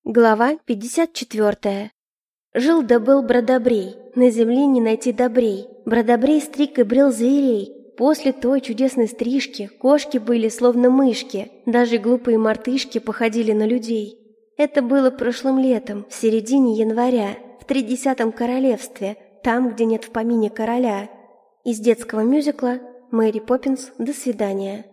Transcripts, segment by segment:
Глава 54. Жил да был Бродобрей, на земле не найти добрей. Бродобрей стриг и брил зверей. После той чудесной стрижки кошки были словно мышки, даже глупые мартышки походили на людей. Это было прошлым летом, в середине января, в 30-м королевстве, там, где нет в помине короля. Из детского мюзикла «Мэри Поппинс. До свидания».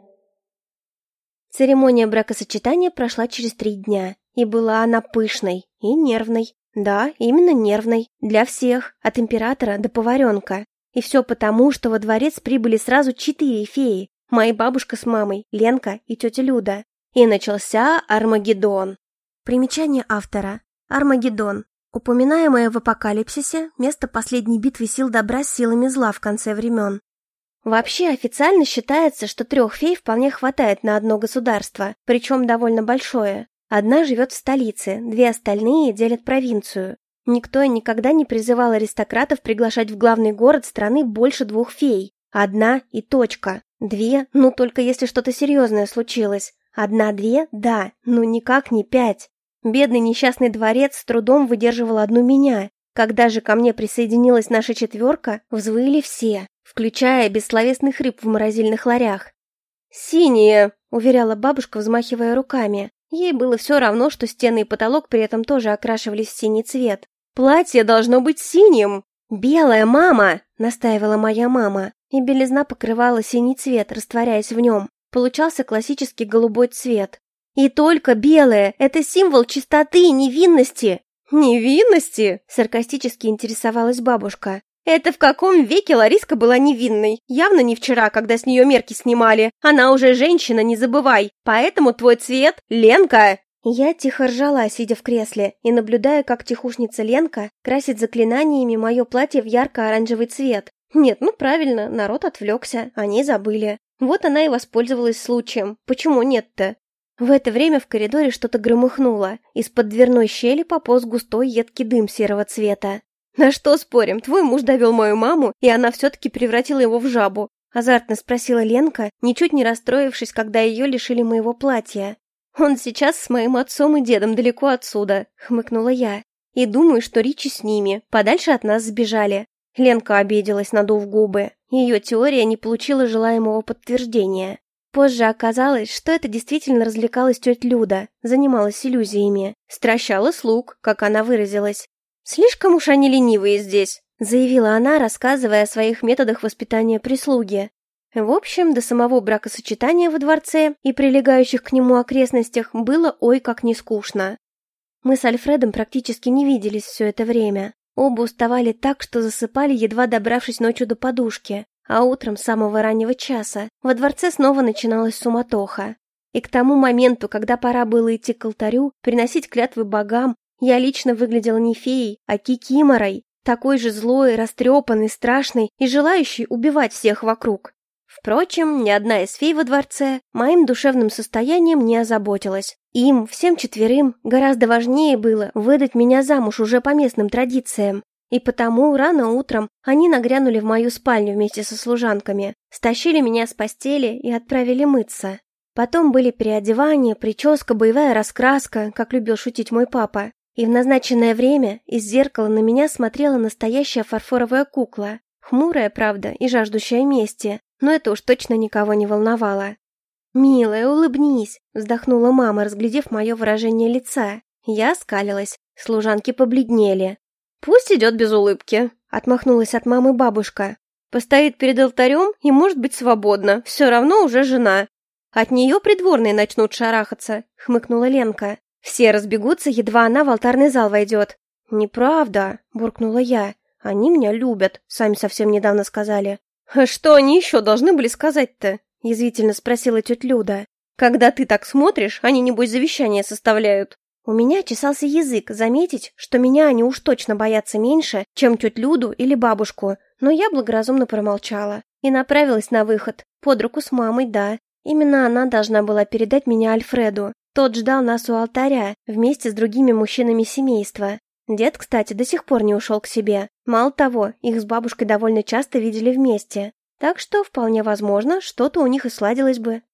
Церемония бракосочетания прошла через 3 дня, и была она пышной и нервной. Да, именно нервной. Для всех, от императора до поваренка. И все потому, что во дворец прибыли сразу 4 феи. Моя бабушка с мамой, Ленка и тетя Люда. И начался Армагеддон. Примечание автора. Армагеддон. Упоминаемое в Апокалипсисе место последней битвы сил добра с силами зла в конце времен. Вообще официально считается, что 3 фей вполне хватает на одно государство, причем довольно большое. Одна живет в столице, 2 остальные делят провинцию. Никто и никогда не призывал аристократов приглашать в главный город страны больше 2 фей. 1 и точка. 2, ну только если что-то серьезное случилось. 1-2, да, ну никак не 5. Бедный несчастный дворец с трудом выдерживал одну меня. Когда же ко мне присоединилась наша 4, взвыли все, включая бессловесных рыб в морозильных ларях. «Синие!» — уверяла бабушка, взмахивая руками. Ей было все равно, что стены и потолок при этом тоже окрашивались в синий цвет. «Платье должно быть синим!» «Белое, мама!» — настаивала моя мама. И белизна покрывала синий цвет, растворяясь в нем. Получался классический голубой цвет. «И только белое! Это символ чистоты и невинности!» «Невинности?» — саркастически интересовалась бабушка. «Это в каком веке Лариска была невинной? Явно не вчера, когда с нее мерки снимали. Она уже женщина, не забывай. Поэтому твой цвет — Ленка!» Я тихо ржала, сидя в кресле, и наблюдая, как тихушница Ленка красит заклинаниями мое платье в ярко-оранжевый цвет. Нет, ну правильно, народ отвлекся, они забыли. Вот она и воспользовалась случаем. Почему нет-то? В это время в коридоре что-то громыхнуло. Из-под дверной щели пополз густой едкий дым серого цвета. «На что спорим? Твой муж довел мою маму, и она все-таки превратила его в жабу», — азартно спросила Ленка, ничуть не расстроившись, когда ее лишили моего платья. «Он сейчас с моим отцом и дедом далеко отсюда», — хмыкнула я. «И думаю, что Ричи с ними, подальше от нас сбежали». Ленка обиделась, надув губы. Ее теория не получила желаемого подтверждения. Позже оказалось, что это действительно развлекалась тетя Люда, занималась иллюзиями, стращала слуг, как она выразилась. «Слишком уж они ленивые здесь», — заявила она, рассказывая о своих методах воспитания прислуги. В общем, до самого бракосочетания во дворце и прилегающих к нему окрестностях было ой как не скучно. Мы с Альфредом практически не виделись все это время. Оба уставали так, что засыпали, едва добравшись ночью до подушки, а утром с самого раннего часа во дворце снова начиналась суматоха. И к тому моменту, когда пора было идти к алтарю, приносить клятвы богам, я лично выглядела не феей, а кикиморой, такой же злой, растрепанной, страшной и желающей убивать всех вокруг. Впрочем, ни одна из фей во дворце моим душевным состоянием не озаботилась. Им, всем 4, гораздо важнее было выдать меня замуж уже по местным традициям. И потому рано утром они нагрянули в мою спальню вместе со служанками, стащили меня с постели и отправили мыться. Потом были переодевания, прическа, боевая раскраска, как любил шутить мой папа. И в назначенное время из зеркала на меня смотрела настоящая фарфоровая кукла. Хмурая, правда, и жаждущая мести, но это уж точно никого не волновало. «Милая, улыбнись», — вздохнула мама, разглядев мое выражение лица. Я оскалилась, служанки побледнели. «Пусть идет без улыбки», — отмахнулась от мамы бабушка. «Постоит перед алтарем и может быть свободна, все равно уже жена». «От нее придворные начнут шарахаться», — хмыкнула Ленка. «Все разбегутся, едва она в алтарный зал войдет». «Неправда», — буркнула я. «Они меня любят, сами совсем недавно сказали». «А что они еще должны были сказать-то?» — язвительно спросила тетя Люда. «Когда ты так смотришь, они, небось, завещание составляют». У меня чесался язык заметить, что меня они уж точно боятся меньше, чем тетю Люду или бабушку, но я благоразумно промолчала и направилась на выход, под руку с мамой, да. Именно она должна была передать меня Альфреду. Тот ждал нас у алтаря, вместе с другими мужчинами семейства. Дед, кстати, до сих пор не ушел к себе. Мало того, их с бабушкой довольно часто видели вместе. Так что, вполне возможно, что-то у них и сладилось бы.